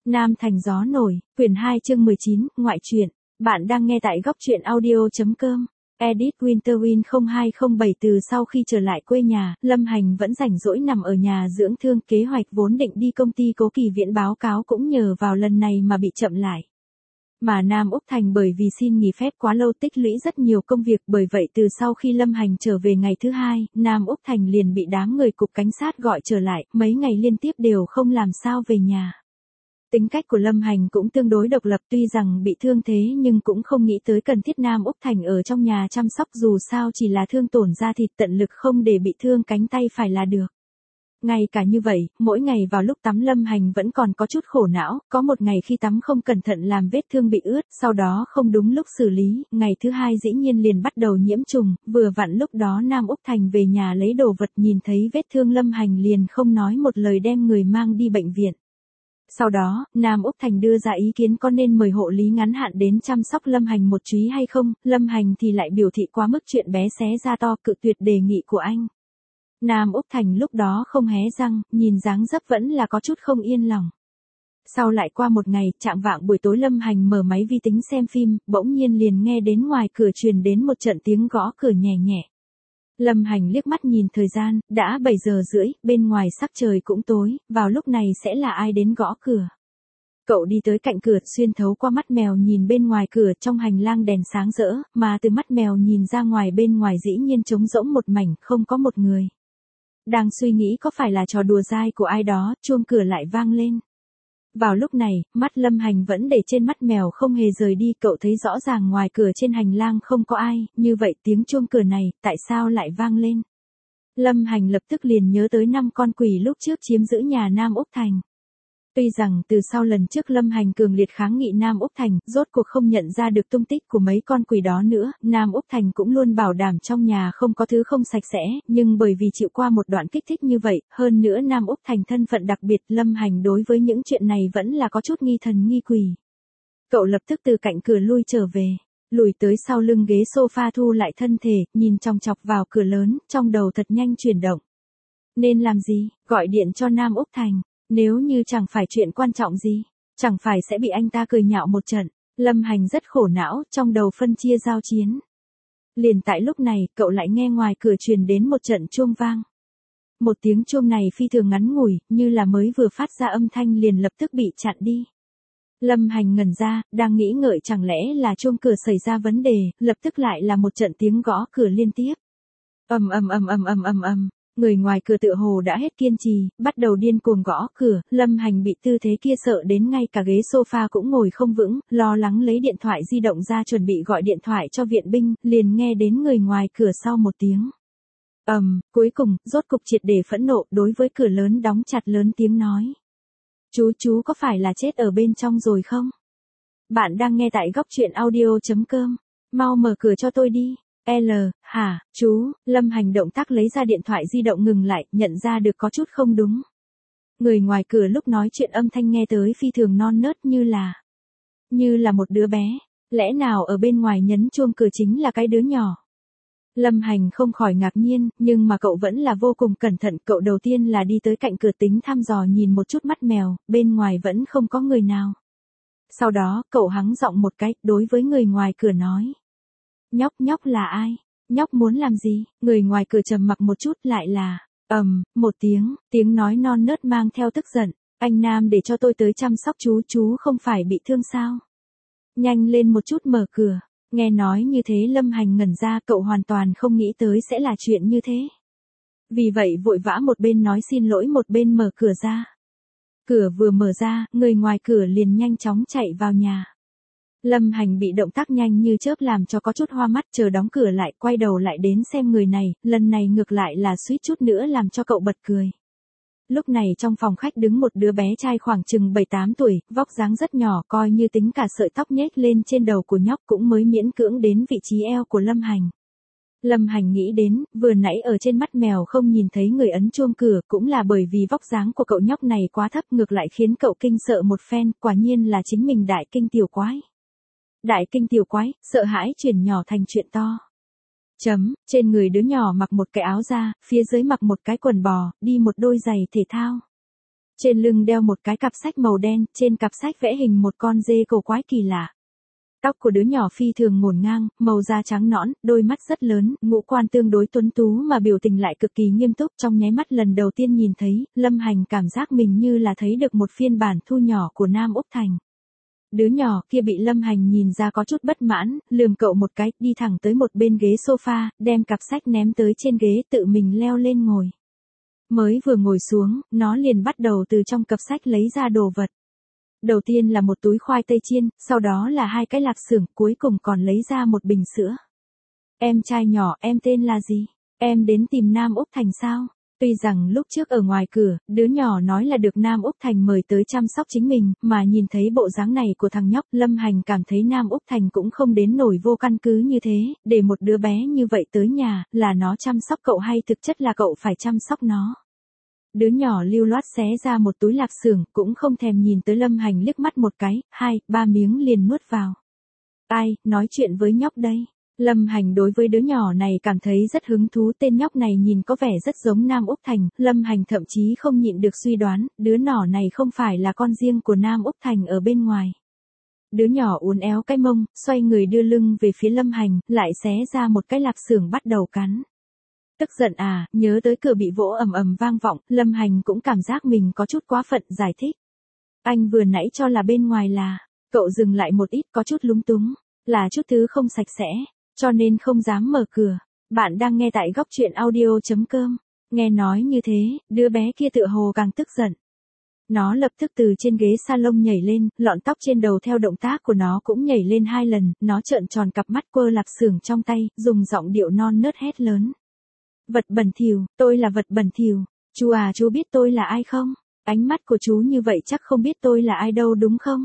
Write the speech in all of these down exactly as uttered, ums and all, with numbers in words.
Nam Thành Gió Nổi, quyển hai chương mười chín, ngoại truyện. Bạn đang nghe tại góc truyện audio chấm com. Edit Winterwind không hai không bảy. Từ sau khi trở lại quê nhà, Lâm Hành vẫn rảnh rỗi nằm ở nhà dưỡng thương. Kế hoạch vốn định đi công ty Cố Kỳ Viễn báo cáo cũng nhờ vào lần này mà bị chậm lại. Mà Nam Úc Thành bởi vì xin nghỉ phép quá lâu tích lũy rất nhiều công việc, bởi vậy từ sau khi Lâm Hành trở về ngày thứ hai, Nam Úc Thành liền bị đám người cục cảnh sát gọi trở lại, mấy ngày liên tiếp đều không làm sao về nhà. Tính cách của Lâm Hành cũng tương đối độc lập, tuy rằng bị thương thế nhưng cũng không nghĩ tới cần thiết Nam Úc Thành ở trong nhà chăm sóc, dù sao chỉ là thương tổn da thịt, tận lực không để bị thương cánh tay phải là được. Ngay cả như vậy, mỗi ngày vào lúc tắm Lâm Hành vẫn còn có chút khổ não, có một ngày khi tắm không cẩn thận làm vết thương bị ướt, sau đó không đúng lúc xử lý, ngày thứ hai dĩ nhiên liền bắt đầu nhiễm trùng, vừa vặn lúc đó Nam Úc Thành về nhà lấy đồ vật, nhìn thấy vết thương Lâm Hành liền không nói một lời đem người mang đi bệnh viện. Sau đó, Nam Úc Thành đưa ra ý kiến có nên mời hộ lý ngắn hạn đến chăm sóc Lâm Hành một chuyến hay không, Lâm Hành thì lại biểu thị quá mức chuyện bé xé ra to, cự tuyệt đề nghị của anh. Nam Úc Thành lúc đó không hé răng, nhìn dáng dấp vẫn là có chút không yên lòng. Sau lại qua một ngày, chạng vạng buổi tối Lâm Hành mở máy vi tính xem phim, bỗng nhiên liền nghe đến ngoài cửa truyền đến một trận tiếng gõ cửa nhẹ nhẹ. Lâm Hành liếc mắt nhìn thời gian, đã bảy giờ rưỡi, bên ngoài sắc trời cũng tối, vào lúc này sẽ là ai đến gõ cửa. Cậu đi tới cạnh cửa, xuyên thấu qua mắt mèo nhìn bên ngoài cửa, trong hành lang đèn sáng rỡ, mà từ mắt mèo nhìn ra ngoài bên ngoài dĩ nhiên trống rỗng một mảnh, không có một người. Đang suy nghĩ có phải là trò đùa dai của ai đó, chuông cửa lại vang lên. Vào lúc này, mắt Lâm Hành vẫn để trên mắt mèo không hề rời đi, cậu thấy rõ ràng ngoài cửa trên hành lang không có ai, như vậy tiếng chuông cửa này, tại sao lại vang lên? Lâm Hành lập tức liền nhớ tới năm con quỷ lúc trước chiếm giữ nhà Nam Úc Thành. Tuy rằng từ sau lần trước Lâm Hành cường liệt kháng nghị Nam Úc Thành, rốt cuộc không nhận ra được tung tích của mấy con quỷ đó nữa, Nam Úc Thành cũng luôn bảo đảm trong nhà không có thứ không sạch sẽ, nhưng bởi vì chịu qua một đoạn kích thích như vậy, hơn nữa Nam Úc Thành thân phận đặc biệt, Lâm Hành đối với những chuyện này vẫn là có chút nghi thần nghi quỷ. Cậu lập tức từ cạnh cửa lui trở về, lùi tới sau lưng ghế sofa thu lại thân thể, nhìn chòng chọc vào cửa lớn, trong đầu thật nhanh chuyển động. Nên làm gì? Gọi điện cho Nam Úc Thành. Nếu như chẳng phải chuyện quan trọng gì, chẳng phải sẽ bị anh ta cười nhạo một trận. Lâm Hành rất khổ não, trong đầu phân chia giao chiến. Liền tại lúc này, cậu lại nghe ngoài cửa truyền đến một trận chuông vang. Một tiếng chuông này phi thường ngắn ngủi, như là mới vừa phát ra âm thanh liền lập tức bị chặn đi. Lâm Hành ngẩn ra, đang nghĩ ngợi chẳng lẽ là chuông cửa xảy ra vấn đề, lập tức lại là một trận tiếng gõ cửa liên tiếp. Ầm ầm ầm ầm ầm ầm ầm. Người ngoài cửa tựa hồ đã hết kiên trì, bắt đầu điên cuồng gõ cửa, Lâm Hành bị tư thế kia sợ đến ngay cả ghế sofa cũng ngồi không vững, lo lắng lấy điện thoại di động ra chuẩn bị gọi điện thoại cho viện binh, liền nghe đến người ngoài cửa sau một tiếng. Ầm, um, cuối cùng, rốt cục triệt để phẫn nộ, đối với cửa lớn đóng chặt lớn tiếng nói. Chú chú có phải là chết ở bên trong rồi không? Bạn đang nghe tại góc truyện audio chấm com, mau mở cửa cho tôi đi. L, hả, chú, Lâm Hành động tác lấy ra điện thoại di động ngừng lại, nhận ra được có chút không đúng. Người ngoài cửa lúc nói chuyện âm thanh nghe tới phi thường non nớt như là, như là một đứa bé, lẽ nào ở bên ngoài nhấn chuông cửa chính là cái đứa nhỏ. Lâm Hành không khỏi ngạc nhiên, nhưng mà cậu vẫn là vô cùng cẩn thận, cậu đầu tiên là đi tới cạnh cửa tính thăm dò nhìn một chút mắt mèo, bên ngoài vẫn không có người nào. Sau đó, cậu hắng giọng một cái, đối với người ngoài cửa nói. Nhóc nhóc là ai? Nhóc muốn làm gì? Người ngoài cửa trầm mặc một chút lại là, ầm, um, một tiếng, tiếng nói non nớt mang theo tức giận. Anh Nam để cho tôi tới chăm sóc chú, chú không phải bị thương sao? Nhanh lên một chút mở cửa. Nghe nói như thế Lâm Hành ngẩn ra, cậu hoàn toàn không nghĩ tới sẽ là chuyện như thế. Vì vậy vội vã một bên nói xin lỗi một bên mở cửa ra. Cửa vừa mở ra, người ngoài cửa liền nhanh chóng chạy vào nhà. Lâm Hành bị động tác nhanh như chớp làm cho có chút hoa mắt, chờ đóng cửa lại, quay đầu lại đến xem người này, lần này ngược lại là suýt chút nữa làm cho cậu bật cười. Lúc này trong phòng khách đứng một đứa bé trai khoảng chừng bảy tám tuổi, vóc dáng rất nhỏ, coi như tính cả sợi tóc nhếch lên trên đầu của nhóc cũng mới miễn cưỡng đến vị trí eo của Lâm Hành. Lâm Hành nghĩ đến, vừa nãy ở trên mắt mèo không nhìn thấy người ấn chuông cửa, cũng là bởi vì vóc dáng của cậu nhóc này quá thấp, ngược lại khiến cậu kinh sợ một phen, quả nhiên là chính mình đại kinh tiểu quái. Đại kinh tiểu quái, sợ hãi chuyển nhỏ thành chuyện to. Chấm, trên người đứa nhỏ mặc một cái áo da, phía dưới mặc một cái quần bò, đi một đôi giày thể thao. Trên lưng đeo một cái cặp sách màu đen, trên cặp sách vẽ hình một con dê cổ quái kỳ lạ. Tóc của đứa nhỏ phi thường ngổn ngang, màu da trắng nõn, đôi mắt rất lớn, ngũ quan tương đối tuấn tú mà biểu tình lại cực kỳ nghiêm túc. Trong nháy mắt lần đầu tiên nhìn thấy, Lâm Hành cảm giác mình như là thấy được một phiên bản thu nhỏ của Nam Úc Thành. Đứa nhỏ kia bị Lâm Hành nhìn ra có chút bất mãn, lườm cậu một cái, đi thẳng tới một bên ghế sofa, đem cặp sách ném tới trên ghế, tự mình leo lên ngồi. Mới vừa ngồi xuống, nó liền bắt đầu từ trong cặp sách lấy ra đồ vật. Đầu tiên là một túi khoai tây chiên, sau đó là hai cái lạp xưởng, cuối cùng còn lấy ra một bình sữa. Em trai nhỏ, em tên là gì? Em đến tìm Nam Úc Thành sao? Tuy rằng lúc trước ở ngoài cửa, đứa nhỏ nói là được Nam Úc Thành mời tới chăm sóc chính mình, mà nhìn thấy bộ dáng này của thằng nhóc, Lâm Hành cảm thấy Nam Úc Thành cũng không đến nổi vô căn cứ như thế, để một đứa bé như vậy tới nhà, là nó chăm sóc cậu hay thực chất là cậu phải chăm sóc nó. Đứa nhỏ lưu loát xé ra một túi lạp xưởng, cũng không thèm nhìn tới Lâm Hành liếc mắt một cái, hai, ba miếng liền nuốt vào. Ai, nói chuyện với nhóc đây? Lâm Hành đối với đứa nhỏ này cảm thấy rất hứng thú, tên nhóc này nhìn có vẻ rất giống Nam Úc Thành, Lâm Hành thậm chí không nhịn được suy đoán, đứa nhỏ này không phải là con riêng của Nam Úc Thành ở bên ngoài. Đứa nhỏ uốn éo cái mông, xoay người đưa lưng về phía Lâm Hành, lại xé ra một cái lạp xưởng bắt đầu cắn. Tức giận à, nhớ tới cửa bị vỗ ầm ầm vang vọng, Lâm Hành cũng cảm giác mình có chút quá phận, giải thích. Anh vừa nãy cho là bên ngoài là, cậu dừng lại một ít, có chút lúng túng, là chút thứ không sạch sẽ, cho nên không dám mở cửa. Bạn đang nghe tại góc truyện audio chấm com. Nghe nói như thế, đứa bé kia tựa hồ càng tức giận. Nó lập tức từ trên ghế salon nhảy lên, lọn tóc trên đầu theo động tác của nó cũng nhảy lên hai lần, nó trợn tròn cặp mắt quơ lạp xưởng trong tay, dùng giọng điệu non nớt hét lớn. Vật bẩn thỉu, tôi là vật bẩn thỉu. Chú à, chú biết tôi là ai không? Ánh mắt của chú như vậy chắc không biết tôi là ai đâu đúng không?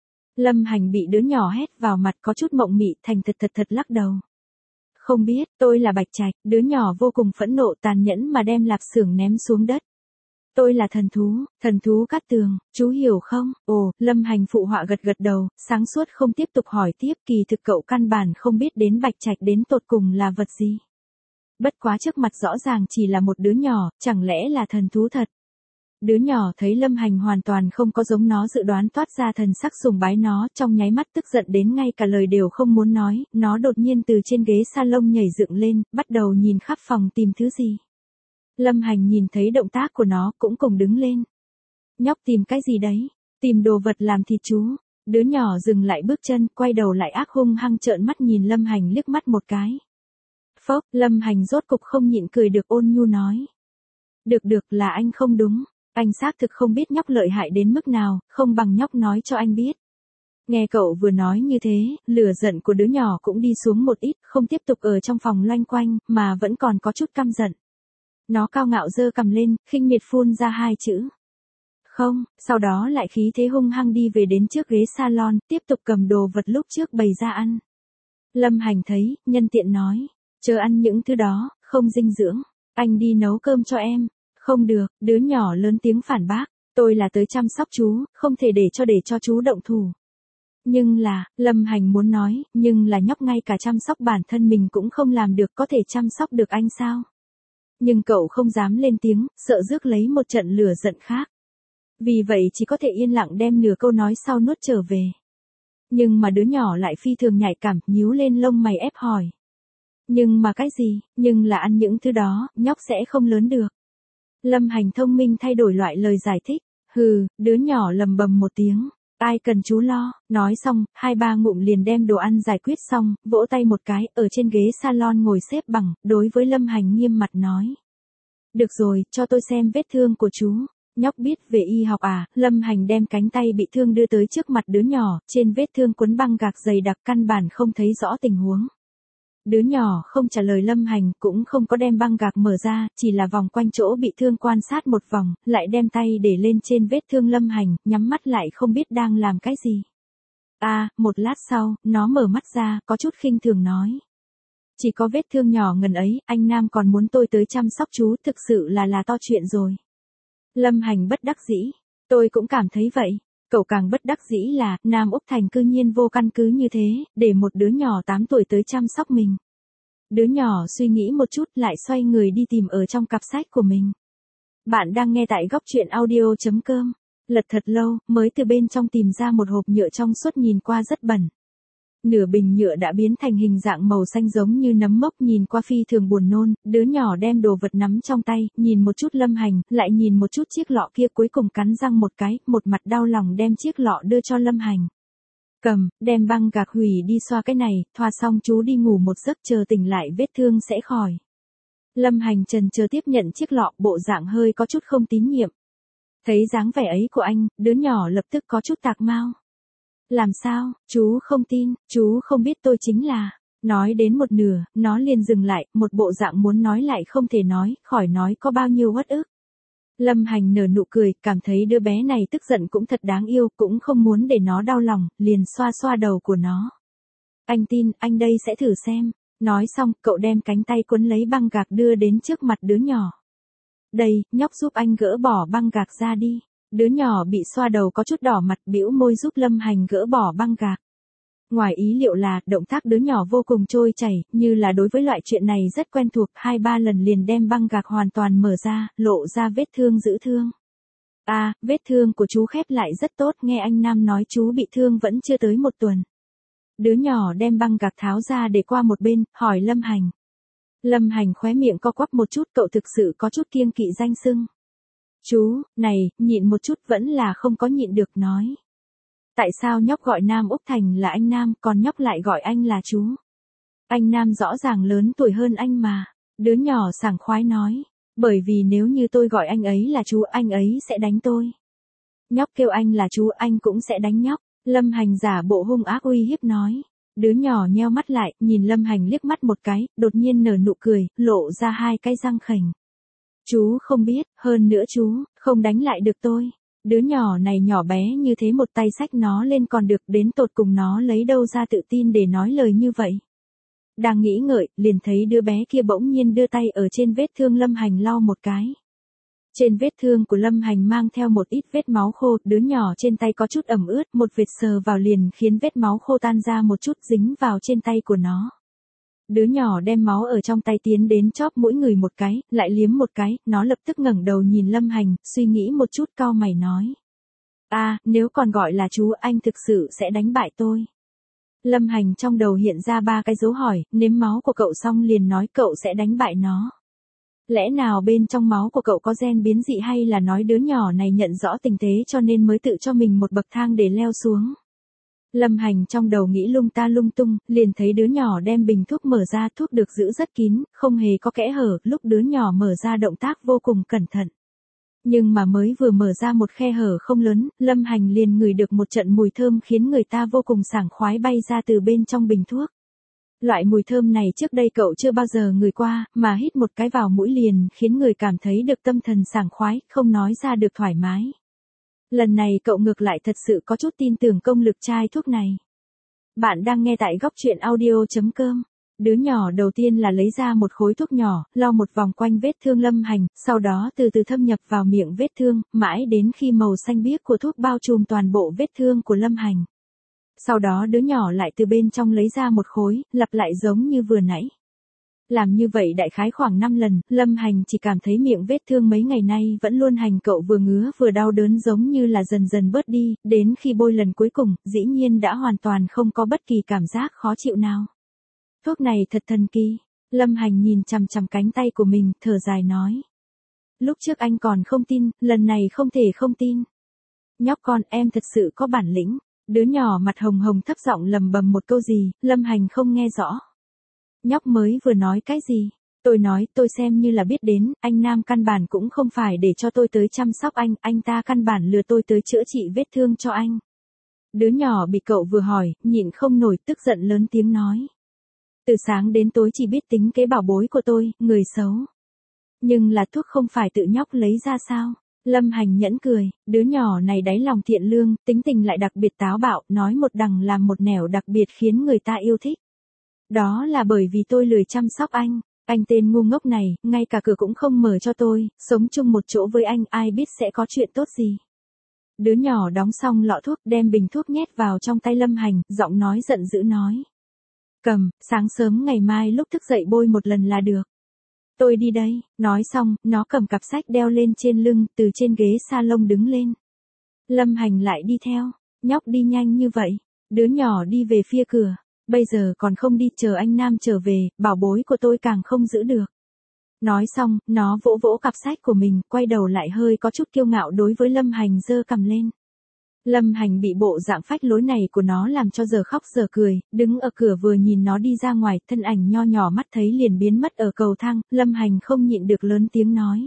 Lâm Hành bị đứa nhỏ hét vào mặt có chút mộng mị, thành thật thật thật lắc đầu. Không biết, tôi là Bạch Trạch. Đứa nhỏ vô cùng phẫn nộ tàn nhẫn mà đem lạp xưởng ném xuống đất. Tôi là thần thú, thần thú Cát Tường, chú hiểu không? Ồ, Lâm Hành phụ họa gật gật đầu, sáng suốt không tiếp tục hỏi tiếp, kỳ thực cậu căn bản không biết đến Bạch Trạch đến tột cùng là vật gì. Bất quá trước mặt rõ ràng chỉ là một đứa nhỏ, chẳng lẽ là thần thú thật? Đứa nhỏ thấy Lâm Hành hoàn toàn không có giống nó dự đoán toát ra thần sắc sùng bái nó, trong nháy mắt tức giận đến ngay cả lời đều không muốn nói, nó đột nhiên từ trên ghế salon nhảy dựng lên, bắt đầu nhìn khắp phòng tìm thứ gì. Lâm Hành nhìn thấy động tác của nó cũng cùng đứng lên. Nhóc tìm cái gì đấy? Tìm đồ vật làm thịt chú. Đứa nhỏ dừng lại bước chân, quay đầu lại ác hung hăng trợn mắt nhìn Lâm Hành liếc mắt một cái. Phốc, Lâm Hành rốt cục không nhịn cười được ôn nhu nói. Được được, là anh không đúng. Anh xác thực không biết nhóc lợi hại đến mức nào, không bằng nhóc nói cho anh biết. Nghe cậu vừa nói như thế, lửa giận của đứa nhỏ cũng đi xuống một ít, không tiếp tục ở trong phòng loanh quanh, mà vẫn còn có chút căm giận. Nó cao ngạo giơ cằm lên, khinh miệt phun ra hai chữ. Không, sau đó lại khí thế hung hăng đi về đến trước ghế salon, tiếp tục cầm đồ vật lúc trước bày ra ăn. Lâm Hành thấy, nhân tiện nói, chờ ăn những thứ đó, không dinh dưỡng, anh đi nấu cơm cho em. Không được, đứa nhỏ lớn tiếng phản bác, tôi là tới chăm sóc chú, không thể để cho để cho chú động thủ. Nhưng là, Lâm Hành muốn nói, nhưng là nhóc ngay cả chăm sóc bản thân mình cũng không làm được, có thể chăm sóc được anh sao? Nhưng cậu không dám lên tiếng, sợ rước lấy một trận lửa giận khác. Vì vậy chỉ có thể yên lặng đem nửa câu nói sau nuốt trở về. Nhưng mà đứa nhỏ lại phi thường nhạy cảm, nhíu lên lông mày ép hỏi. Nhưng mà cái gì, nhưng là ăn những thứ đó, nhóc sẽ không lớn được. Lâm Hành thông minh thay đổi loại lời giải thích. Hừ, đứa nhỏ lầm bầm một tiếng. Ai cần chú lo, nói xong, hai ba ngụm liền đem đồ ăn giải quyết xong, vỗ tay một cái, ở trên ghế salon ngồi xếp bằng, đối với Lâm Hành nghiêm mặt nói. Được rồi, cho tôi xem vết thương của chú. Nhóc biết về y học à? Lâm Hành đem cánh tay bị thương đưa tới trước mặt đứa nhỏ, trên vết thương quấn băng gạc dày đặc căn bản không thấy rõ tình huống. Đứa nhỏ không trả lời Lâm Hành, cũng không có đem băng gạc mở ra, chỉ là vòng quanh chỗ bị thương quan sát một vòng, lại đem tay để lên trên vết thương Lâm Hành, nhắm mắt lại không biết đang làm cái gì. À, một lát sau, nó mở mắt ra, có chút khinh thường nói. Chỉ có vết thương nhỏ ngần ấy, anh Nam còn muốn tôi tới chăm sóc chú, thực sự là là to chuyện rồi. Lâm Hành bất đắc dĩ, tôi cũng cảm thấy vậy. Cậu càng bất đắc dĩ là, Nam Úc Thành cư nhiên vô căn cứ như thế, để một đứa nhỏ tám tuổi tới chăm sóc mình. Đứa nhỏ suy nghĩ một chút lại xoay người đi tìm ở trong cặp sách của mình. Bạn đang nghe tại góc truyện audio chấm com. Lật thật lâu, mới từ bên trong tìm ra một hộp nhựa trong suốt nhìn qua rất bẩn. Nửa bình nhựa đã biến thành hình dạng màu xanh giống như nấm mốc, nhìn qua phi thường buồn nôn. Đứa nhỏ đem đồ vật nắm trong tay, nhìn một chút Lâm Hành, lại nhìn một chút chiếc lọ kia, cuối cùng cắn răng một cái, một mặt đau lòng đem chiếc lọ đưa cho Lâm Hành. Cầm, đem băng gạc hủy đi, xoa cái này, thoa xong chú đi ngủ một giấc, chờ tỉnh lại vết thương sẽ khỏi. Lâm Hành trần chờ tiếp nhận chiếc lọ, bộ dạng hơi có chút không tín nhiệm. Thấy dáng vẻ ấy của anh, đứa nhỏ lập tức có chút tạc mau. Làm sao, chú không tin, chú không biết tôi chính là... Nói đến một nửa, nó liền dừng lại, một bộ dạng muốn nói lại không thể nói, khỏi nói có bao nhiêu uất ức. Lâm Hành nở nụ cười, cảm thấy đứa bé này tức giận cũng thật đáng yêu, cũng không muốn để nó đau lòng, liền xoa xoa đầu của nó. Anh tin, anh đây sẽ thử xem. Nói xong, cậu đem cánh tay cuốn lấy băng gạc đưa đến trước mặt đứa nhỏ. Đây, nhóc giúp anh gỡ bỏ băng gạc ra đi. Đứa nhỏ bị xoa đầu có chút đỏ mặt, bĩu môi giúp Lâm Hành gỡ bỏ băng gạc. Ngoài ý liệu là, động tác đứa nhỏ vô cùng trôi chảy, như là đối với loại chuyện này rất quen thuộc, hai ba lần liền đem băng gạc hoàn toàn mở ra, lộ ra vết thương giữ thương. À, vết thương của chú khép lại rất tốt, nghe anh Nam nói chú bị thương vẫn chưa tới một tuần. Đứa nhỏ đem băng gạc tháo ra để qua một bên, hỏi Lâm Hành. Lâm Hành khóe miệng co quắp một chút, cậu thực sự có chút kiêng kỵ danh xưng. Chú, này, nhịn một chút vẫn là không có nhịn được nói. Tại sao nhóc gọi Nam Úc Thành là anh Nam, còn nhóc lại gọi anh là chú? Anh Nam rõ ràng lớn tuổi hơn anh mà. Đứa nhỏ sảng khoái nói. Bởi vì nếu như tôi gọi anh ấy là chú, anh ấy sẽ đánh tôi. Nhóc kêu anh là chú, anh cũng sẽ đánh nhóc. Lâm Hành giả bộ hung ác uy hiếp nói. Đứa nhỏ nheo mắt lại, nhìn Lâm Hành liếc mắt một cái, đột nhiên nở nụ cười, lộ ra hai cái răng khểnh. Chú không biết, hơn nữa chú, không đánh lại được tôi. Đứa nhỏ này nhỏ bé như thế, một tay xách nó lên còn được, đến tột cùng nó lấy đâu ra tự tin để nói lời như vậy. Đang nghĩ ngợi, liền thấy đứa bé kia bỗng nhiên đưa tay ở trên vết thương Lâm Hành lau một cái. Trên vết thương của Lâm Hành mang theo một ít vết máu khô, đứa nhỏ trên tay có chút ẩm ướt, một vệt sờ vào liền khiến vết máu khô tan ra một chút, dính vào trên tay của nó. Đứa nhỏ đem máu ở trong tay tiến đến chóp mũi người một cái, lại liếm một cái, nó lập tức ngẩng đầu nhìn Lâm Hành, suy nghĩ một chút cau mày nói. À, nếu còn gọi là chú, anh thực sự sẽ đánh bại tôi. Lâm Hành trong đầu hiện ra ba cái dấu hỏi, nếm máu của cậu xong liền nói cậu sẽ đánh bại nó. Lẽ nào bên trong máu của cậu có gen biến dị, hay là nói đứa nhỏ này nhận rõ tình thế cho nên mới tự cho mình một bậc thang để leo xuống. Lâm Hành trong đầu nghĩ lung ta lung tung, liền thấy đứa nhỏ đem bình thuốc mở ra, thuốc được giữ rất kín, không hề có kẽ hở, lúc đứa nhỏ mở ra động tác vô cùng cẩn thận. Nhưng mà mới vừa mở ra một khe hở không lớn, Lâm Hành liền ngửi được một trận mùi thơm khiến người ta vô cùng sảng khoái bay ra từ bên trong bình thuốc. Loại mùi thơm này trước đây cậu chưa bao giờ ngửi qua, mà hít một cái vào mũi liền khiến người cảm thấy được tâm thần sảng khoái, không nói ra được thoải mái. Lần này cậu ngược lại thật sự có chút tin tưởng công lực chai thuốc này. Bạn đang nghe tại góc truyện audio chấm com. Đứa nhỏ đầu tiên là lấy ra một khối thuốc nhỏ, lau một vòng quanh vết thương Lâm Hành, sau đó từ từ thâm nhập vào miệng vết thương, mãi đến khi màu xanh biếc của thuốc bao trùm toàn bộ vết thương của Lâm Hành. Sau đó đứa nhỏ lại từ bên trong lấy ra một khối, lặp lại giống như vừa nãy. Làm như vậy đại khái khoảng năm lần, Lâm Hành chỉ cảm thấy miệng vết thương mấy ngày nay vẫn luôn hành cậu vừa ngứa vừa đau đớn, giống như là dần dần bớt đi, đến khi bôi lần cuối cùng, dĩ nhiên đã hoàn toàn không có bất kỳ cảm giác khó chịu nào. Thuốc này thật thần kỳ. Lâm Hành nhìn chằm chằm cánh tay của mình, thở dài nói. Lúc trước anh còn không tin, lần này không thể không tin. Nhóc con, em thật sự có bản lĩnh. Đứa nhỏ mặt hồng hồng thấp giọng lầm bầm một câu gì, Lâm Hành không nghe rõ. Nhóc mới vừa nói cái gì? Tôi nói, tôi xem như là biết đến, anh Nam căn bản cũng không phải để cho tôi tới chăm sóc anh, anh ta căn bản lừa tôi tới chữa trị vết thương cho anh. Đứa nhỏ bị cậu vừa hỏi, nhịn không nổi, tức giận lớn tiếng nói. Từ sáng đến tối chỉ biết tính kế bảo bối của tôi, người xấu. Nhưng là thuốc không phải tự nhóc lấy ra sao? Lâm Hành nhẫn cười, đứa nhỏ này đáy lòng thiện lương, tính tình lại đặc biệt táo bạo, nói một đằng làm một nẻo, đặc biệt khiến người ta yêu thích. Đó là bởi vì tôi lười chăm sóc anh, anh tên ngu ngốc này, ngay cả cửa cũng không mở cho tôi, sống chung một chỗ với anh ai biết sẽ có chuyện tốt gì. Đứa nhỏ đóng xong lọ thuốc, đem bình thuốc nhét vào trong tay Lâm Hành, giọng nói giận dữ nói. Cầm, sáng sớm ngày mai lúc thức dậy bôi một lần là được. Tôi đi đây, nói xong, nó cầm cặp sách đeo lên trên lưng, từ trên ghế salon đứng lên. Lâm Hành lại đi theo, nhóc đi nhanh như vậy, đứa nhỏ đi về phía cửa, bây giờ còn không đi chờ anh Nam trở về, bảo bối của tôi càng không giữ được. Nói xong, nó vỗ vỗ cặp sách của mình, quay đầu lại hơi có chút kiêu ngạo đối với Lâm Hành giơ cằm lên. Lâm Hành bị bộ dạng phách lối này của nó làm cho giờ khóc giờ cười, đứng ở cửa vừa nhìn nó đi ra ngoài, thân ảnh nho nhỏ mắt thấy liền biến mất ở cầu thang, Lâm Hành không nhịn được lớn tiếng nói.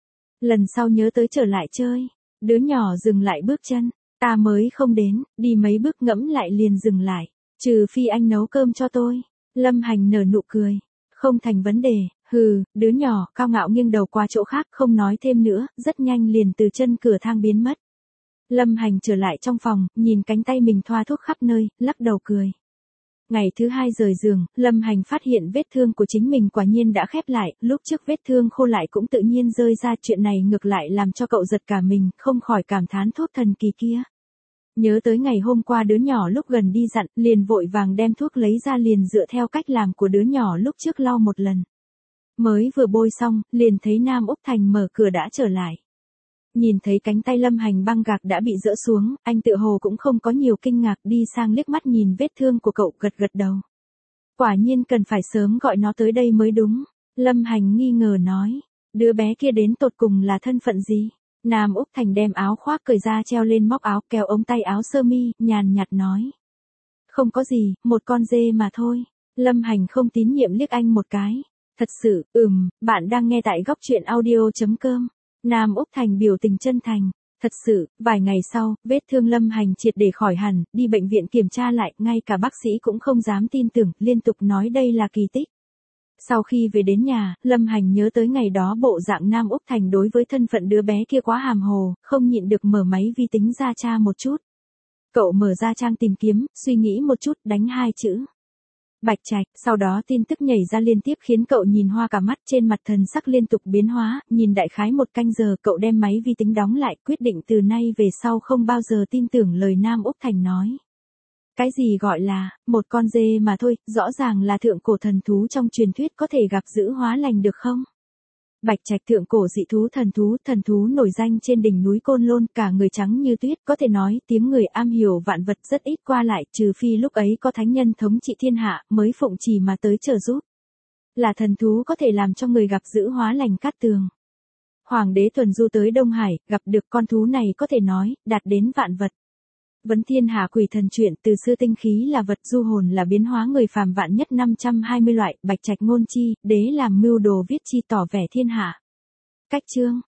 Lần sau nhớ tới trở lại chơi. Đứa nhỏ dừng lại bước chân, ta mới không đến, đi mấy bước ngẫm lại liền dừng lại, trừ phi anh nấu cơm cho tôi. Lâm Hành nở nụ cười, không thành vấn đề, hừ, đứa nhỏ cao ngạo nghiêng đầu qua chỗ khác không nói thêm nữa, rất nhanh liền từ chân cửa thang biến mất. Lâm Hành trở lại trong phòng, nhìn cánh tay mình thoa thuốc khắp nơi, lắc đầu cười. Ngày thứ hai rời giường, Lâm Hành phát hiện vết thương của chính mình quả nhiên đã khép lại, lúc trước vết thương khô lại cũng tự nhiên rơi ra, chuyện này ngược lại làm cho cậu giật cả mình, không khỏi cảm thán thuốc thần kỳ kia. Nhớ tới ngày hôm qua đứa nhỏ lúc gần đi dặn, liền vội vàng đem thuốc lấy ra liền dựa theo cách làm của đứa nhỏ lúc trước lau một lần. Mới vừa bôi xong, liền thấy Nam Úc Thành mở cửa đã trở lại. Nhìn thấy cánh tay Lâm Hành băng gạc đã bị dỡ xuống, anh tự hồ cũng không có nhiều kinh ngạc, đi sang liếc mắt nhìn vết thương của cậu, gật gật đầu. Quả nhiên cần phải sớm gọi nó tới đây mới đúng. Lâm Hành nghi ngờ nói, đứa bé kia đến tột cùng là thân phận gì? Nam Úc Thành đem áo khoác cởi ra treo lên móc áo, kéo ống tay áo sơ mi, nhàn nhạt nói. Không có gì, một con dê mà thôi. Lâm Hành không tín nhiệm liếc anh một cái. Thật sự, ừm, bạn đang nghe tại góc truyện audio chấm com. Nam Úc Thành biểu tình chân thành. Thật sự, vài ngày sau, vết thương Lâm Hành triệt để khỏi hẳn, đi bệnh viện kiểm tra lại, ngay cả bác sĩ cũng không dám tin tưởng, liên tục nói đây là kỳ tích. Sau khi về đến nhà, Lâm Hành nhớ tới ngày đó bộ dạng Nam Úc Thành đối với thân phận đứa bé kia quá hàm hồ, không nhịn được mở máy vi tính ra tra một chút. Cậu mở ra trang tìm kiếm, suy nghĩ một chút, đánh hai chữ. Bạch Trạch, sau đó tin tức nhảy ra liên tiếp khiến cậu nhìn hoa cả mắt, trên mặt thần sắc liên tục biến hóa, nhìn đại khái một canh giờ cậu đem máy vi tính đóng lại, quyết định từ nay về sau không bao giờ tin tưởng lời Nam Úc Thành nói. Cái gì gọi là, một con dê mà thôi, rõ ràng là thượng cổ thần thú trong truyền thuyết có thể gặp giữ hóa lành được không? Bạch Trạch thượng cổ dị thú thần thú, thần thú nổi danh trên đỉnh núi Côn Lôn, cả người trắng như tuyết, có thể nói tiếng người am hiểu vạn vật, rất ít qua lại, trừ phi lúc ấy có thánh nhân thống trị thiên hạ, mới phụng trì mà tới trợ giúp. Là thần thú có thể làm cho người gặp giữ hóa lành cát tường. Hoàng đế tuần du tới Đông Hải, gặp được con thú này có thể nói, đạt đến vạn vật. Vấn thiên hạ quỷ thần chuyện, từ xưa tinh khí là vật, du hồn là biến hóa người phàm, vạn nhất năm trăm hai mươi loại, Bạch Trạch ngôn chi, đế làm mưu đồ viết chi, tỏ vẻ thiên hạ. Cách chương